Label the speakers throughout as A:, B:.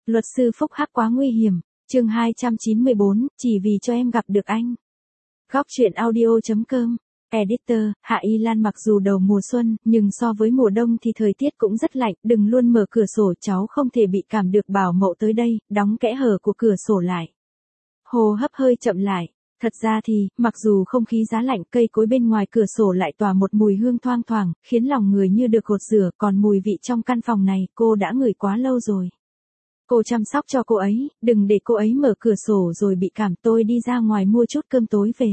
A: Luật sư phúc hắc quá nguy hiểm. Chương 294, chỉ vì cho em gặp được anh. Góc truyện audio.com. Editor, Hạ Y Lan mặc dù đầu mùa xuân, nhưng so với mùa đông thì thời tiết cũng rất lạnh, đừng luôn mở cửa sổ, cháu không thể bị cảm được, bảo mẫu tới đây, đóng kẽ hở của cửa sổ lại. Hô hấp hơi chậm lại. Thật ra thì, mặc dù không khí giá lạnh, cây cối bên ngoài cửa sổ lại tỏa một mùi hương thoang thoảng, khiến lòng người như được gột rửa, còn mùi vị trong căn phòng này, cô đã ngửi quá lâu rồi. Cô chăm sóc cho cô ấy, đừng để cô ấy mở cửa sổ rồi bị cảm, tôi đi ra ngoài mua chút cơm tối về.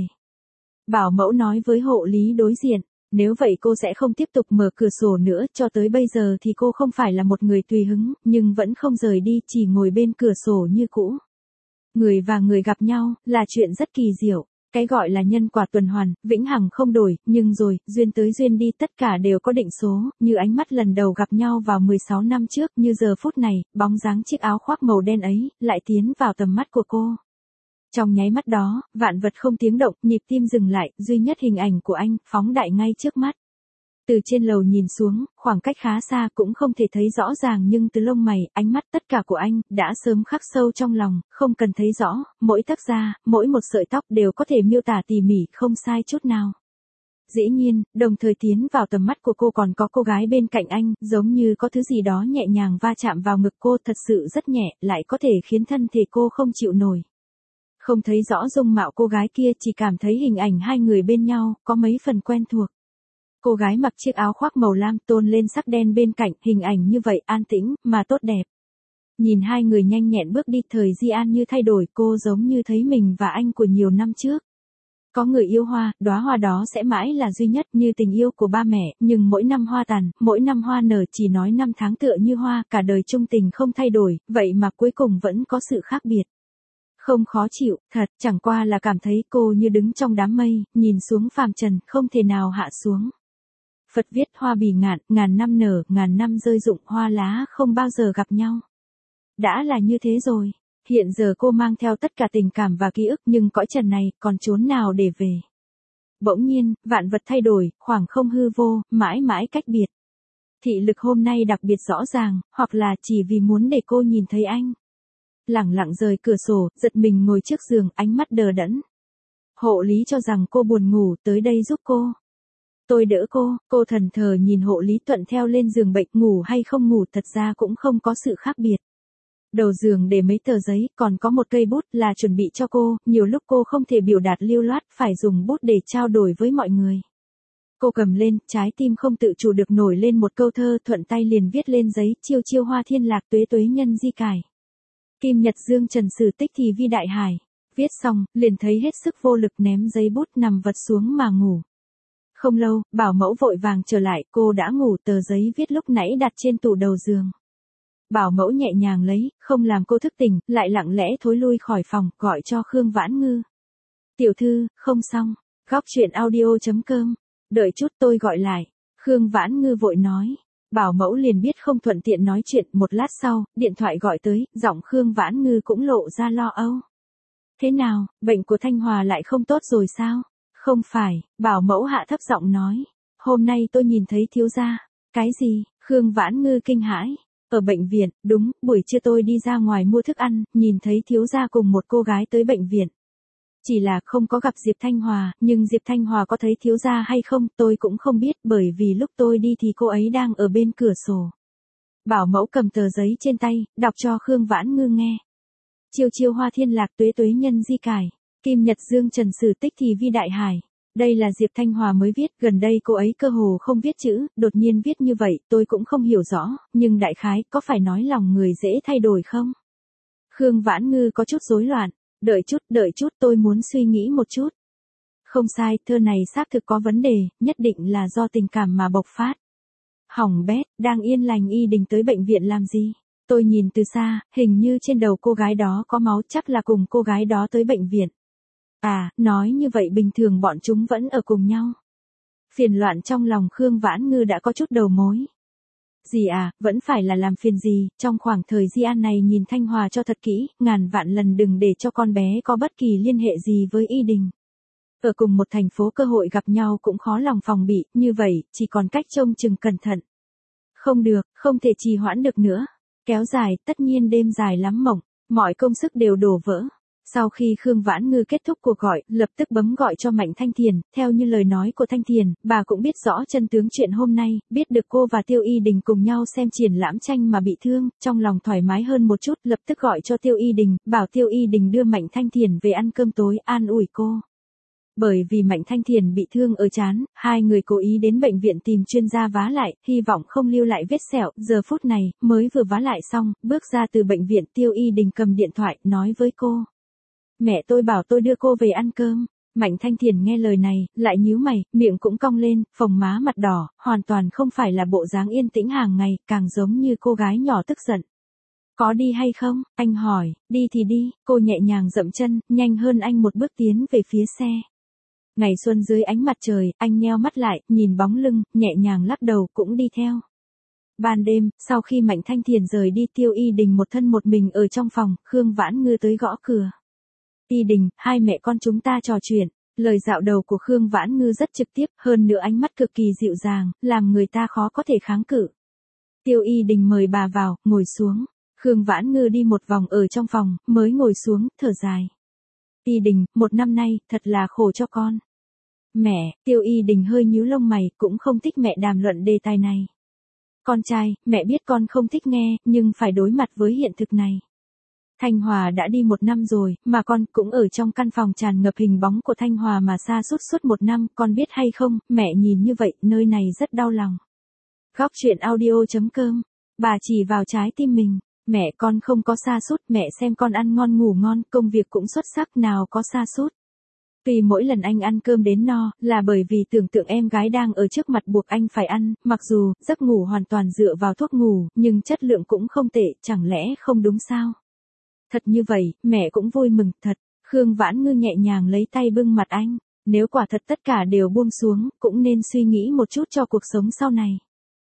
A: Bảo mẫu nói với hộ lý đối diện, nếu vậy cô sẽ không tiếp tục mở cửa sổ nữa, cho tới bây giờ thì cô không phải là một người tùy hứng, nhưng vẫn không rời đi, chỉ ngồi bên cửa sổ như cũ. Người và người gặp nhau, là chuyện rất kỳ diệu. Cái gọi là nhân quả tuần hoàn, vĩnh hằng không đổi, nhưng rồi, duyên tới duyên đi, tất cả đều có định số, như ánh mắt lần đầu gặp nhau vào 16 năm trước, như giờ phút này, bóng dáng chiếc áo khoác màu đen ấy, lại tiến vào tầm mắt của cô. Trong nháy mắt đó, vạn vật không tiếng động, nhịp tim dừng lại, duy nhất hình ảnh của anh, phóng đại ngay trước mắt. Từ trên lầu nhìn xuống, khoảng cách khá xa cũng không thể thấy rõ ràng, nhưng từ lông mày, ánh mắt, tất cả của anh, đã sớm khắc sâu trong lòng, không cần thấy rõ, mỗi tấc da, mỗi một sợi tóc đều có thể miêu tả tỉ mỉ, không sai chút nào. Dĩ nhiên, đồng thời tiến vào tầm mắt của cô còn có cô gái bên cạnh anh, giống như có thứ gì đó nhẹ nhàng va chạm vào ngực cô, thật sự rất nhẹ, lại có thể khiến thân thể cô không chịu nổi. Không thấy rõ dung mạo cô gái kia, chỉ cảm thấy hình ảnh hai người bên nhau, có mấy phần quen thuộc. Cô gái mặc chiếc áo khoác màu lam tôn lên sắc đen bên cạnh, hình ảnh như vậy, an tĩnh, mà tốt đẹp. Nhìn hai người nhanh nhẹn bước đi, thời Di An như thay đổi, cô giống như thấy mình và anh của nhiều năm trước. Có người yêu hoa, đóa hoa đó sẽ mãi là duy nhất, như tình yêu của ba mẹ, nhưng mỗi năm hoa tàn, mỗi năm hoa nở, chỉ nói năm tháng tựa như hoa, cả đời chung tình không thay đổi, vậy mà cuối cùng vẫn có sự khác biệt. Không khó chịu, thật, chẳng qua là cảm thấy cô như đứng trong đám mây, nhìn xuống phàm trần, không thể nào hạ xuống. Phật viết hoa bì ngạn, ngàn năm nở, ngàn năm rơi rụng, hoa lá không bao giờ gặp nhau. Đã là như thế rồi, hiện giờ cô mang theo tất cả tình cảm và ký ức, nhưng cõi trần này, còn chốn nào để về. Bỗng nhiên, vạn vật thay đổi, khoảng không hư vô, mãi mãi cách biệt. Thị lực hôm nay đặc biệt rõ ràng, hoặc là chỉ vì muốn để cô nhìn thấy anh. Lẳng lặng rời cửa sổ, giật mình ngồi trước giường, ánh mắt đờ đẫn. Hộ lý cho rằng cô buồn ngủ, tới đây giúp cô. Tôi đỡ cô thần thờ nhìn hộ lý thuận theo lên giường bệnh, ngủ hay không ngủ thật ra cũng không có sự khác biệt. Đầu giường để mấy tờ giấy, còn có một cây bút là chuẩn bị cho cô, nhiều lúc cô không thể biểu đạt lưu loát, phải dùng bút để trao đổi với mọi người. Cô cầm lên, trái tim không tự chủ được nổi lên một câu thơ, thuận tay liền viết lên giấy, chiêu chiêu hoa thiên lạc, tuế tuế nhân di cải. Kim nhật dương trần sử tích thì vi đại hải. Viết xong, liền thấy hết sức vô lực, ném giấy bút nằm vật xuống mà ngủ. Không lâu, bảo mẫu vội vàng trở lại, cô đã ngủ, tờ giấy viết lúc nãy đặt trên tủ đầu giường. Bảo mẫu nhẹ nhàng lấy, không làm cô thức tỉnh, lại lặng lẽ thối lui khỏi phòng, gọi cho Khương Vãn Ngư. Tiểu thư, không xong. Góc truyện audio.com. Đợi chút, tôi gọi lại. Khương Vãn Ngư vội nói. Bảo mẫu liền biết không thuận tiện nói chuyện, một lát sau, điện thoại gọi tới, giọng Khương Vãn Ngư cũng lộ ra lo âu. Thế nào, bệnh của Thanh Hòa lại không tốt rồi sao? Không phải, bảo mẫu hạ thấp giọng nói. Hôm nay tôi nhìn thấy thiếu gia. Cái gì? Khương Vãn Ngư kinh hãi. Ở bệnh viện, đúng, buổi trưa tôi đi ra ngoài mua thức ăn, nhìn thấy thiếu gia cùng một cô gái tới bệnh viện. Chỉ là không có gặp Diệp Thanh Hòa, nhưng Diệp Thanh Hòa có thấy thiếu gia hay không, tôi cũng không biết, bởi vì lúc tôi đi thì cô ấy đang ở bên cửa sổ. Bảo mẫu cầm tờ giấy trên tay, đọc cho Khương Vãn Ngư nghe. Chiêu chiêu hoa thiên lạc, tuế tuế nhân di cải. Kim nhật dương trần sử tích thì vi đại hải. Đây là Diệp Thanh Hòa mới viết, gần đây cô ấy cơ hồ không viết chữ, đột nhiên viết như vậy, tôi cũng không hiểu rõ, nhưng đại khái, có phải nói lòng người dễ thay đổi không? Khương Vãn Ngư có chút rối loạn, đợi chút, tôi muốn suy nghĩ một chút. Không sai, thơ này xác thực có vấn đề, nhất định là do tình cảm mà bộc phát. Hỏng bét, đang yên lành y đình tới bệnh viện làm gì? Tôi nhìn từ xa, hình như trên đầu cô gái đó có máu, chắc là cùng cô gái đó tới bệnh viện. À, nói như vậy bình thường bọn chúng vẫn ở cùng nhau. Phiền loạn trong lòng Khương Vãn Ngư đã có chút đầu mối. Gì à, vẫn phải là làm phiền gì, trong khoảng thời Di An này nhìn Thanh Hòa cho thật kỹ, ngàn vạn lần đừng để cho con bé có bất kỳ liên hệ gì với y đình. Ở cùng một thành phố cơ hội gặp nhau cũng khó lòng phòng bị, như vậy, chỉ còn cách trông chừng cẩn thận. Không được, không thể trì hoãn được nữa. Kéo dài, tất nhiên đêm dài lắm mộng, mọi công sức đều đổ vỡ. Sau khi Khương Vãn Ngư kết thúc cuộc gọi, lập tức bấm gọi cho Mạnh Thanh Thiền, theo như lời nói của Thanh Thiền, bà cũng biết rõ chân tướng chuyện hôm nay, biết được cô và Tiêu Y Đình cùng nhau xem triển lãm tranh mà bị thương, trong lòng thoải mái hơn một chút, lập tức gọi cho Tiêu Y Đình, bảo Tiêu Y Đình đưa Mạnh Thanh Thiền về ăn cơm tối, an ủi cô. Bởi vì Mạnh Thanh Thiền bị thương ở trán, hai người cố ý đến bệnh viện tìm chuyên gia vá lại, hy vọng không lưu lại vết sẹo, giờ phút này, mới vừa vá lại xong, bước ra từ bệnh viện Tiêu Y Đình cầm điện thoại, nói với cô. Mẹ tôi bảo tôi đưa cô về ăn cơm. Mạnh Thanh Thiền nghe lời này, lại nhíu mày, miệng cũng cong lên, phồng má mặt đỏ, hoàn toàn không phải là bộ dáng yên tĩnh hàng ngày, càng giống như cô gái nhỏ tức giận. Có đi hay không? Anh hỏi, đi thì đi, cô nhẹ nhàng dậm chân, nhanh hơn anh một bước tiến về phía xe. Ngày xuân dưới ánh mặt trời, anh nheo mắt lại, nhìn bóng lưng, nhẹ nhàng lắc đầu cũng đi theo. Ban đêm, sau khi Mạnh Thanh Thiền rời đi Tiêu Y Đình một thân một mình ở trong phòng, Khương Vãn Ngư tới gõ cửa. Y Đình, hai mẹ con chúng ta trò chuyện. Lời dạo đầu của Khương Vãn Ngư rất trực tiếp, hơn nữa ánh mắt cực kỳ dịu dàng, làm người ta khó có thể kháng cự. Tiêu Y Đình mời bà vào, ngồi xuống. Khương Vãn Ngư đi một vòng ở trong phòng, mới ngồi xuống, thở dài. Y Đình, một năm nay, thật là khổ cho con. Mẹ, Tiêu Y Đình hơi nhíu lông mày, cũng không thích mẹ đàm luận đề tài này. Con trai, mẹ biết con không thích nghe, nhưng phải đối mặt với hiện thực này. Thanh Hòa đã đi 1 năm rồi, mà con cũng ở trong căn phòng tràn ngập hình bóng của Thanh Hòa mà sa sút suốt 1 năm, con biết hay không, mẹ nhìn như vậy, nơi này rất đau lòng. Góc truyện audio.com, bà chỉ vào trái tim mình, mẹ con không có sa sút, mẹ xem con ăn ngon ngủ ngon, công việc cũng xuất sắc, nào có sa sút. Vì mỗi lần anh ăn cơm đến no, là bởi vì tưởng tượng em gái đang ở trước mặt buộc anh phải ăn, mặc dù, giấc ngủ hoàn toàn dựa vào thuốc ngủ, nhưng chất lượng cũng không tệ, chẳng lẽ không đúng sao? Thật như vậy, mẹ cũng vui mừng, thật. Khương Vãn Ngư nhẹ nhàng lấy tay bưng mặt anh. Nếu quả thật tất cả đều buông xuống, cũng nên suy nghĩ một chút cho cuộc sống sau này.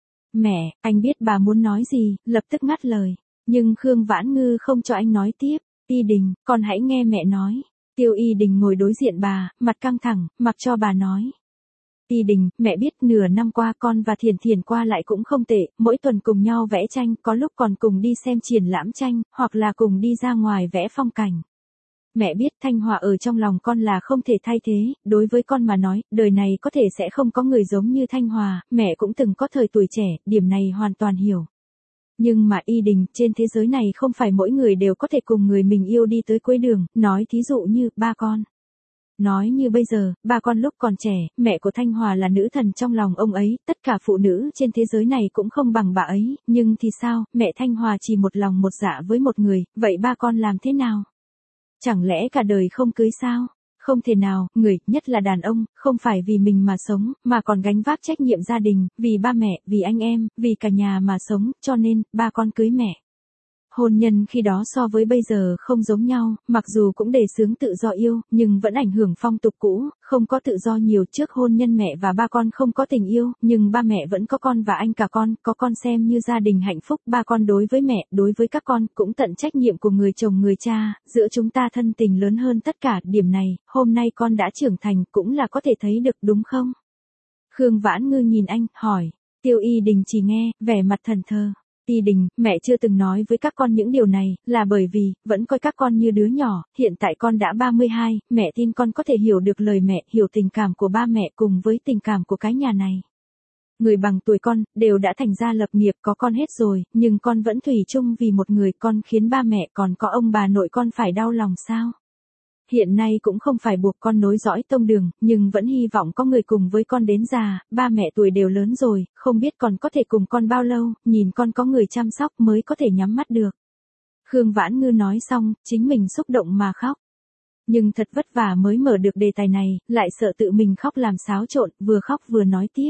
A: Mẹ, anh biết bà muốn nói gì, lập tức ngắt lời. Nhưng Khương Vãn Ngư không cho anh nói tiếp. Y Đình, con hãy nghe mẹ nói. Tiêu Y Đình ngồi đối diện bà, mặt căng thẳng, mặc cho bà nói. Y Đình, mẹ biết nửa năm qua con và Thiền Thiền qua lại cũng không tệ, mỗi tuần cùng nhau vẽ tranh, có lúc còn cùng đi xem triển lãm tranh, hoặc là cùng đi ra ngoài vẽ phong cảnh. Mẹ biết Thanh Hòa ở trong lòng con là không thể thay thế, đối với con mà nói, đời này có thể sẽ không có người giống như Thanh Hòa, mẹ cũng từng có thời tuổi trẻ, điểm này hoàn toàn hiểu. Nhưng mà Y Đình, trên thế giới này không phải mỗi người đều có thể cùng người mình yêu đi tới cuối đường, nói thí dụ như, ba con. Nói như bây giờ, ba con lúc còn trẻ, mẹ của Thanh Hòa là nữ thần trong lòng ông ấy, tất cả phụ nữ trên thế giới này cũng không bằng bà ấy, nhưng thì sao, mẹ Thanh Hòa chỉ một lòng một dạ với một người, vậy ba con làm thế nào? Chẳng lẽ cả đời không cưới sao? Không thể nào, người, nhất là đàn ông, không phải vì mình mà sống, mà còn gánh vác trách nhiệm gia đình, vì ba mẹ, vì anh em, vì cả nhà mà sống, cho nên, ba con cưới mẹ. Hôn nhân khi đó so với bây giờ không giống nhau, mặc dù cũng đề xướng tự do yêu, nhưng vẫn ảnh hưởng phong tục cũ, không có tự do nhiều. Trước hôn nhân mẹ và ba con không có tình yêu, nhưng ba mẹ vẫn có con và anh cả con, có con xem như gia đình hạnh phúc. Ba con đối với mẹ, đối với các con, cũng tận trách nhiệm của người chồng người cha, giữa chúng ta thân tình lớn hơn tất cả. Điểm này, hôm nay con đã trưởng thành, cũng là có thể thấy được, đúng không? Khương Vãn Ngư nhìn anh, hỏi. Tiêu Y Đình chỉ nghe, vẻ mặt thẫn thờ. Y Đình, mẹ chưa từng nói với các con những điều này, là bởi vì, vẫn coi các con như đứa nhỏ, hiện tại con đã 32, mẹ tin con có thể hiểu được lời mẹ, hiểu tình cảm của ba mẹ cùng với tình cảm của cái nhà này. Người bằng tuổi con, đều đã thành gia lập nghiệp, có con hết rồi, nhưng con vẫn thủy chung vì một người, con khiến ba mẹ còn có ông bà nội con phải đau lòng sao? Hiện nay cũng không phải buộc con nối dõi tông đường, nhưng vẫn hy vọng có người cùng với con đến già, ba mẹ tuổi đều lớn rồi, không biết còn có thể cùng con bao lâu, nhìn con có người chăm sóc mới có thể nhắm mắt được. Khương Vãn Ngư nói xong, chính mình xúc động mà khóc. Nhưng thật vất vả mới mở được đề tài này, lại sợ tự mình khóc làm xáo trộn, vừa khóc vừa nói tiếp.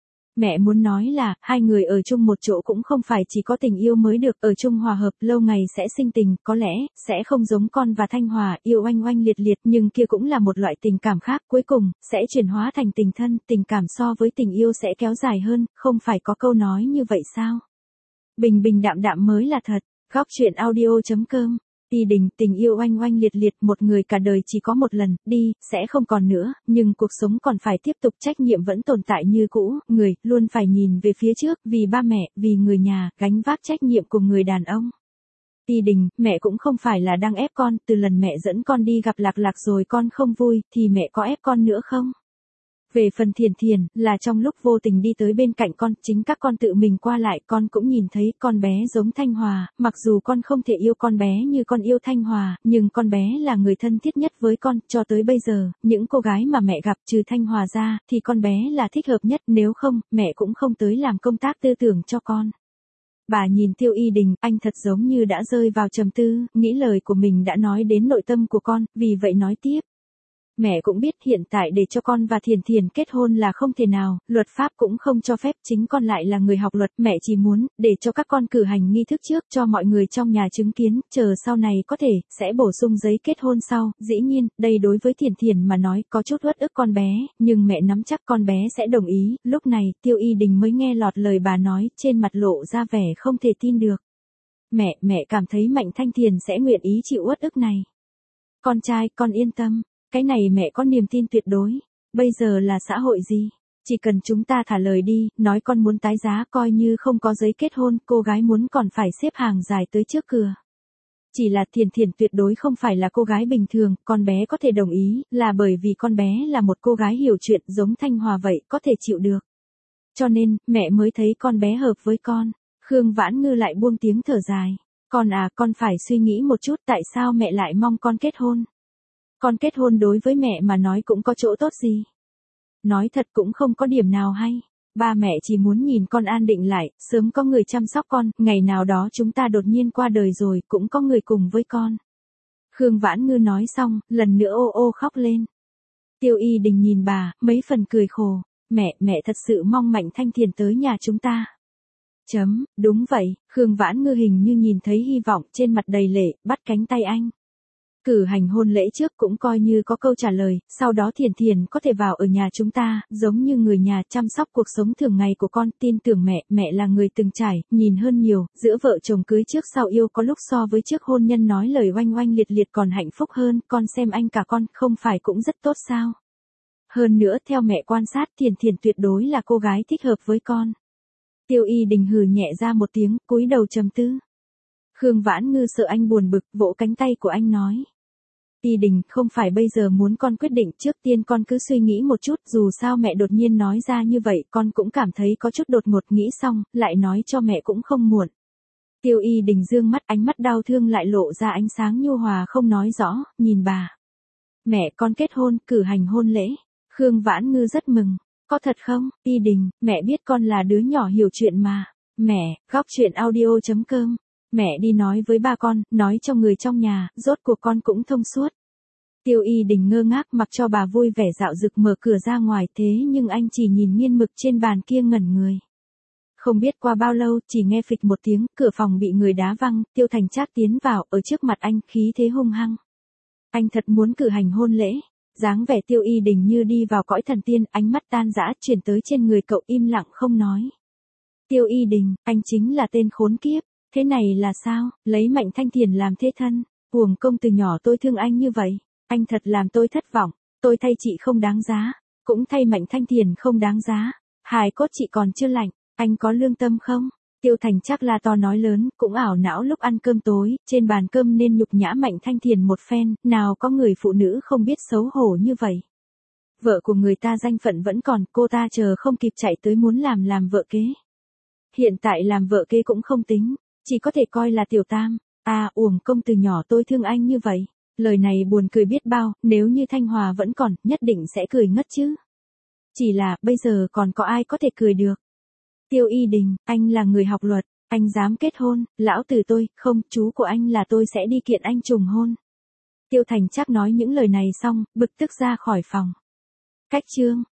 A: Mẹ muốn nói là, hai người ở chung một chỗ cũng không phải chỉ có tình yêu mới được, ở chung hòa hợp, lâu ngày sẽ sinh tình, có lẽ, sẽ không giống con và Thanh Hòa, yêu oanh oanh liệt liệt, nhưng kia cũng là một loại tình cảm khác, cuối cùng, sẽ chuyển hóa thành tình thân, tình cảm so với tình yêu sẽ kéo dài hơn, không phải có câu nói như vậy sao? Bình bình đạm đạm mới là thật, góc truyện audio.com Y Đình, tình yêu oanh oanh liệt liệt, một người cả đời chỉ có một lần, đi, sẽ không còn nữa, nhưng cuộc sống còn phải tiếp tục, trách nhiệm vẫn tồn tại như cũ, người, luôn phải nhìn về phía trước, vì ba mẹ, vì người nhà, gánh vác trách nhiệm của người đàn ông. Y Đình, mẹ cũng không phải là đang ép con, từ lần mẹ dẫn con đi gặp Lạc Lạc rồi con không vui, thì mẹ có ép con nữa không? Về phần Thiền Thiền, là trong lúc vô tình đi tới bên cạnh con, chính các con tự mình qua lại, con cũng nhìn thấy con bé giống Thanh Hòa, mặc dù con không thể yêu con bé như con yêu Thanh Hòa, nhưng con bé là người thân thiết nhất với con, cho tới bây giờ, những cô gái mà mẹ gặp trừ Thanh Hòa ra, thì con bé là thích hợp nhất, nếu không, mẹ cũng không tới làm công tác tư tưởng cho con. Bà nhìn Tiêu Y Đình, anh thật giống như đã rơi vào trầm tư, nghĩ lời của mình đã nói đến nội tâm của con, vì vậy nói tiếp. Mẹ cũng biết hiện tại để cho con và Thiền Thiền kết hôn là không thể nào, luật pháp cũng không cho phép, chính con lại là người học luật, mẹ chỉ muốn, để cho các con cử hành nghi thức trước cho mọi người trong nhà chứng kiến, chờ sau này có thể, sẽ bổ sung giấy kết hôn sau, dĩ nhiên, đây đối với Thiền Thiền mà nói có chút uất ức con bé, nhưng mẹ nắm chắc con bé sẽ đồng ý, lúc này, Tiêu Y Đình mới nghe lọt lời bà nói, trên mặt lộ ra vẻ không thể tin được. Mẹ cảm thấy Mạnh Thanh Thiền sẽ nguyện ý chịu uất ức này. Con trai, con yên tâm. Cái này mẹ có niềm tin tuyệt đối. Bây giờ là xã hội gì? Chỉ cần chúng ta thả lời đi, nói con muốn tái giá coi như không có giấy kết hôn, cô gái muốn còn phải xếp hàng dài tới trước cửa. Chỉ là Thiền Thiền tuyệt đối không phải là cô gái bình thường, con bé có thể đồng ý, là bởi vì con bé là một cô gái hiểu chuyện giống Thanh Hòa vậy, có thể chịu được. Cho nên, mẹ mới thấy con bé hợp với con. Khương Vãn Ngư lại buông tiếng thở dài. Con phải suy nghĩ một chút tại sao mẹ lại mong con kết hôn. Con kết hôn đối với mẹ mà nói cũng có chỗ tốt gì. Nói thật cũng không có điểm nào hay. Ba mẹ chỉ muốn nhìn con an định lại, sớm có người chăm sóc con, ngày nào đó chúng ta đột nhiên qua đời rồi, cũng có người cùng với con. Khương Vãn Ngư nói xong, lần nữa ô ô khóc lên. Tiêu Y Đình nhìn bà, mấy phần cười khổ. Mẹ thật sự mong Mạnh Thanh Thiền tới nhà chúng ta. Đúng vậy, Khương Vãn Ngư hình như nhìn thấy hy vọng, trên mặt đầy lệ, bắt cánh tay anh. Cử hành hôn lễ trước cũng coi như có câu trả lời, sau đó Thiền Thiền có thể vào ở nhà chúng ta, giống như người nhà chăm sóc cuộc sống thường ngày của con, tin tưởng mẹ là người từng trải, nhìn hơn nhiều, giữa vợ chồng cưới trước sau yêu có lúc so với trước hôn nhân nói lời oanh oanh liệt liệt còn hạnh phúc hơn, con xem anh cả con, không phải cũng rất tốt sao? Hơn nữa theo mẹ quan sát Thiền Thiền tuyệt đối là cô gái thích hợp với con. Tiêu Y Đình hừ nhẹ ra một tiếng, cúi đầu trầm tư. Khương Vãn Ngư sợ anh buồn bực, vỗ cánh tay của anh nói. Y Đình, không phải bây giờ muốn con quyết định, trước tiên con cứ suy nghĩ một chút, dù sao mẹ đột nhiên nói ra như vậy, con cũng cảm thấy có chút đột ngột, nghĩ xong, lại nói cho mẹ cũng không muộn. Tiêu Y Đình dương mắt, ánh mắt đau thương lại lộ ra ánh sáng nhu hòa không nói rõ, nhìn bà. Mẹ con kết hôn, cử hành hôn lễ. Khương Vãn Ngư rất mừng. Có thật không, Y Đình, mẹ biết con là đứa nhỏ hiểu chuyện mà. Mẹ, góc chuyện audio.com. Mẹ đi nói với ba con, nói cho người trong nhà, rốt cuộc con cũng thông suốt. Tiêu Y Đình ngơ ngác mặc cho bà vui vẻ dạo dực mở cửa ra ngoài, thế nhưng anh chỉ nhìn nghiên mực trên bàn kia ngẩn người. Không biết qua bao lâu, chỉ nghe phịch một tiếng, cửa phòng bị người đá văng, Tiêu Thành Trác tiến vào, ở trước mặt anh, khí thế hung hăng. Anh thật muốn cử hành hôn lễ. Dáng vẻ Tiêu Y Đình như đi vào cõi thần tiên, ánh mắt tan dã chuyển tới trên người cậu, im lặng không nói. Tiêu Y Đình, anh chính là tên khốn kiếp. Thế này là sao, lấy Mạnh Thanh Thiền làm thế thân, uổng công từ nhỏ tôi thương anh như vậy, anh thật làm tôi thất vọng, tôi thay chị không đáng giá, cũng thay Mạnh Thanh Thiền không đáng giá, hài cốt chị còn chưa lạnh, anh có lương tâm không? Tiêu Thành Trác la to nói lớn, cũng ảo não lúc ăn cơm tối, trên bàn cơm nên nhục nhã Mạnh Thanh Thiền một phen, nào có người phụ nữ không biết xấu hổ như vậy. Vợ của người ta danh phận vẫn còn, cô ta chờ không kịp chạy tới muốn làm vợ kế. Hiện tại làm vợ kế cũng không tính. Chỉ có thể coi là tiểu tam. Uổng công từ nhỏ tôi thương anh như vậy. Lời này buồn cười biết bao, nếu như Thanh Hòa vẫn còn, nhất định sẽ cười ngất chứ. Chỉ là, bây giờ còn có ai có thể cười được. Tiêu Y Đình, anh là người học luật, anh dám kết hôn, lão tử tôi, không, chú của anh là tôi sẽ đi kiện anh trùng hôn. Tiêu Thành Trác nói những lời này xong, bực tức ra khỏi phòng. Cách chương.